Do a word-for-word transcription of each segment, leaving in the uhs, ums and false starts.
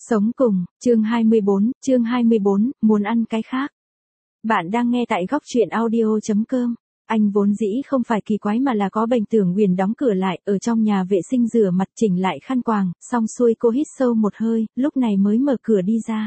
Sống cùng, chương hai mươi bốn, chương hai mươi bốn, muốn ăn cái khác. Bạn đang nghe tại góc truyện audio.com. Anh vốn dĩ không phải kỳ quái mà là có bệnh. Tưởng Huyền đóng cửa lại, ở trong nhà vệ sinh rửa mặt chỉnh lại khăn quàng, xong xuôi cô hít sâu một hơi, lúc này mới mở cửa đi ra.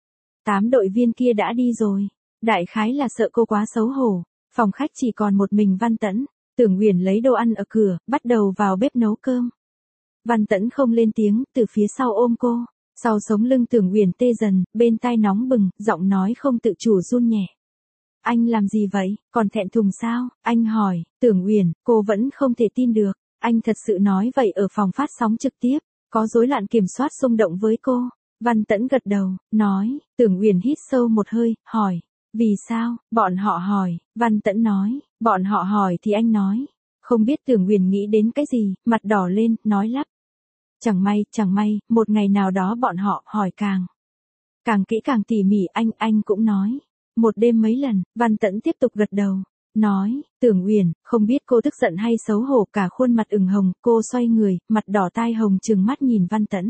Tám đội viên kia đã đi rồi. Đại khái là sợ cô quá xấu hổ. Phòng khách chỉ còn một mình Văn Tẫn. Tưởng Huyền lấy đồ ăn ở cửa, bắt đầu vào bếp nấu cơm. Văn Tẫn không lên tiếng, từ phía sau ôm cô. Sau sống lưng Tưởng Huyền tê dần, bên tai nóng bừng, giọng nói không tự chủ run nhẹ. Anh làm gì vậy, còn thẹn thùng sao? Anh hỏi. Tưởng Huyền, cô vẫn không thể tin được. Anh thật sự nói vậy ở phòng phát sóng trực tiếp, có rối loạn kiểm soát xung động với cô. Văn Tẫn gật đầu, nói. Tưởng Huyền hít sâu một hơi, hỏi. Vì sao? Bọn họ hỏi. Văn Tẫn nói. Bọn họ hỏi thì anh nói. Không biết Tưởng Huyền nghĩ đến cái gì, mặt đỏ lên, nói lắp. Chẳng may, chẳng may, một ngày nào đó bọn họ hỏi càng. Càng kỹ càng tỉ mỉ anh, anh cũng nói. Một đêm mấy lần, Văn Tẫn tiếp tục gật đầu. Nói, Tưởng Huyền, không biết cô tức giận hay xấu hổ, cả khuôn mặt ửng hồng, cô xoay người, mặt đỏ tai hồng trừng mắt nhìn Văn Tẫn.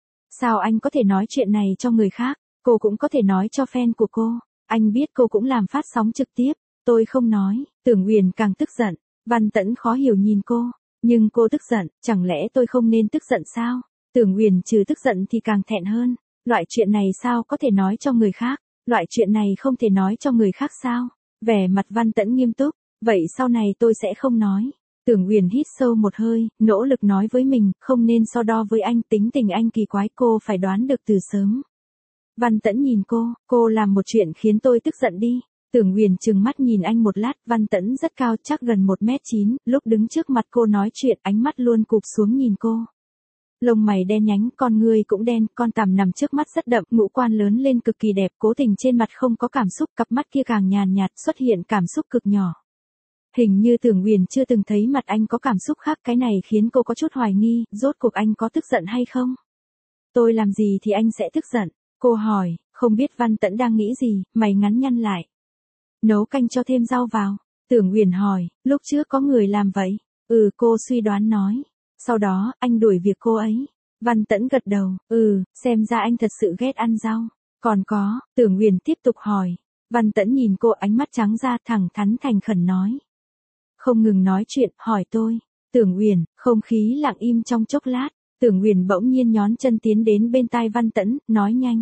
Sao anh có thể nói chuyện này cho người khác, cô cũng có thể nói cho fan của cô. Anh biết cô cũng làm phát sóng trực tiếp, tôi không nói. Tưởng Huyền càng tức giận, Văn Tẫn khó hiểu nhìn cô. Nhưng cô tức giận, chẳng lẽ tôi không nên tức giận sao? Tưởng Huyền trừ tức giận thì càng thẹn hơn. Loại chuyện này sao có thể nói cho người khác? Loại chuyện này không thể nói cho người khác sao? Vẻ mặt Văn Tẫn nghiêm túc. Vậy sau này tôi sẽ không nói. Tưởng Huyền hít sâu một hơi, nỗ lực nói với mình, không nên so đo với anh, tính tình anh kỳ quái, cô phải đoán được từ sớm. Văn Tẫn nhìn cô, cô làm một chuyện khiến tôi tức giận đi. Tưởng Huyền trừng mắt nhìn anh một lát, Văn Tẫn rất cao, chắc gần một mét chín, lúc đứng trước mặt cô nói chuyện, ánh mắt luôn cụp xuống nhìn cô. Lông mày đen nhánh, con người cũng đen, con tằm nằm trước mắt rất đậm, ngũ quan lớn lên cực kỳ đẹp, cố tình trên mặt không có cảm xúc, cặp mắt kia càng nhàn nhạt, xuất hiện cảm xúc cực nhỏ. Hình như Tưởng Huyền chưa từng thấy mặt anh có cảm xúc khác, cái này khiến cô có chút hoài nghi, rốt cuộc anh có tức giận hay không? Tôi làm gì thì anh sẽ tức giận? Cô hỏi, không biết Văn Tẫn đang nghĩ gì, mày ngắn nhăn lại. Nấu canh cho thêm rau vào. Tưởng Huyền hỏi, lúc trước có người làm vậy? Ừ, cô suy đoán nói. Sau đó, anh đuổi việc cô ấy. Văn Tẫn gật đầu, ừ, xem ra anh thật sự ghét ăn rau. Còn có, Tưởng Huyền tiếp tục hỏi. Văn Tẫn nhìn cô, ánh mắt trắng ra, thẳng thắn thành khẩn nói. Không ngừng nói chuyện, hỏi tôi. Tưởng Huyền, không khí lặng im trong chốc lát. Tưởng Huyền bỗng nhiên nhón chân tiến đến bên tai Văn Tẫn, nói nhanh.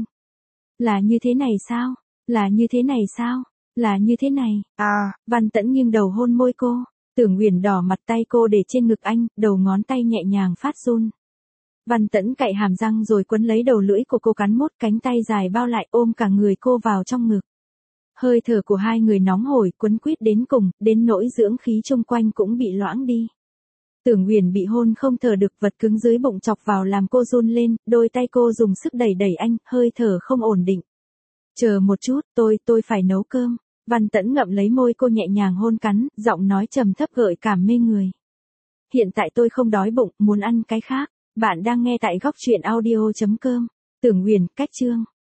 Là như thế này sao? Là như thế này sao? Là như thế này, à, Văn Tẫn nghiêng đầu hôn môi cô. Tưởng Huyền đỏ mặt, tay cô để trên ngực anh, đầu ngón tay nhẹ nhàng phát run. Văn Tẫn cạy hàm răng rồi quấn lấy đầu lưỡi của cô, cắn mốt, cánh tay dài bao lại, ôm cả người cô vào trong ngực. Hơi thở của hai người nóng hổi, quấn quýt đến cùng, đến nỗi dưỡng khí chung quanh cũng bị loãng đi. Tưởng Huyền bị hôn không thở được, vật cứng dưới bụng chọc vào làm cô run lên, đôi tay cô dùng sức đẩy đẩy anh, hơi thở không ổn định. Chờ một chút, tôi, tôi phải nấu cơm. Văn Tẫn ngậm lấy môi cô, nhẹ nhàng hôn cắn, giọng nói trầm thấp gợi cảm mê người. Hiện tại tôi không đói bụng, muốn ăn cái khác. Bạn đang nghe tại góc truyện audio.com. Tưởng Huyền, cách chương.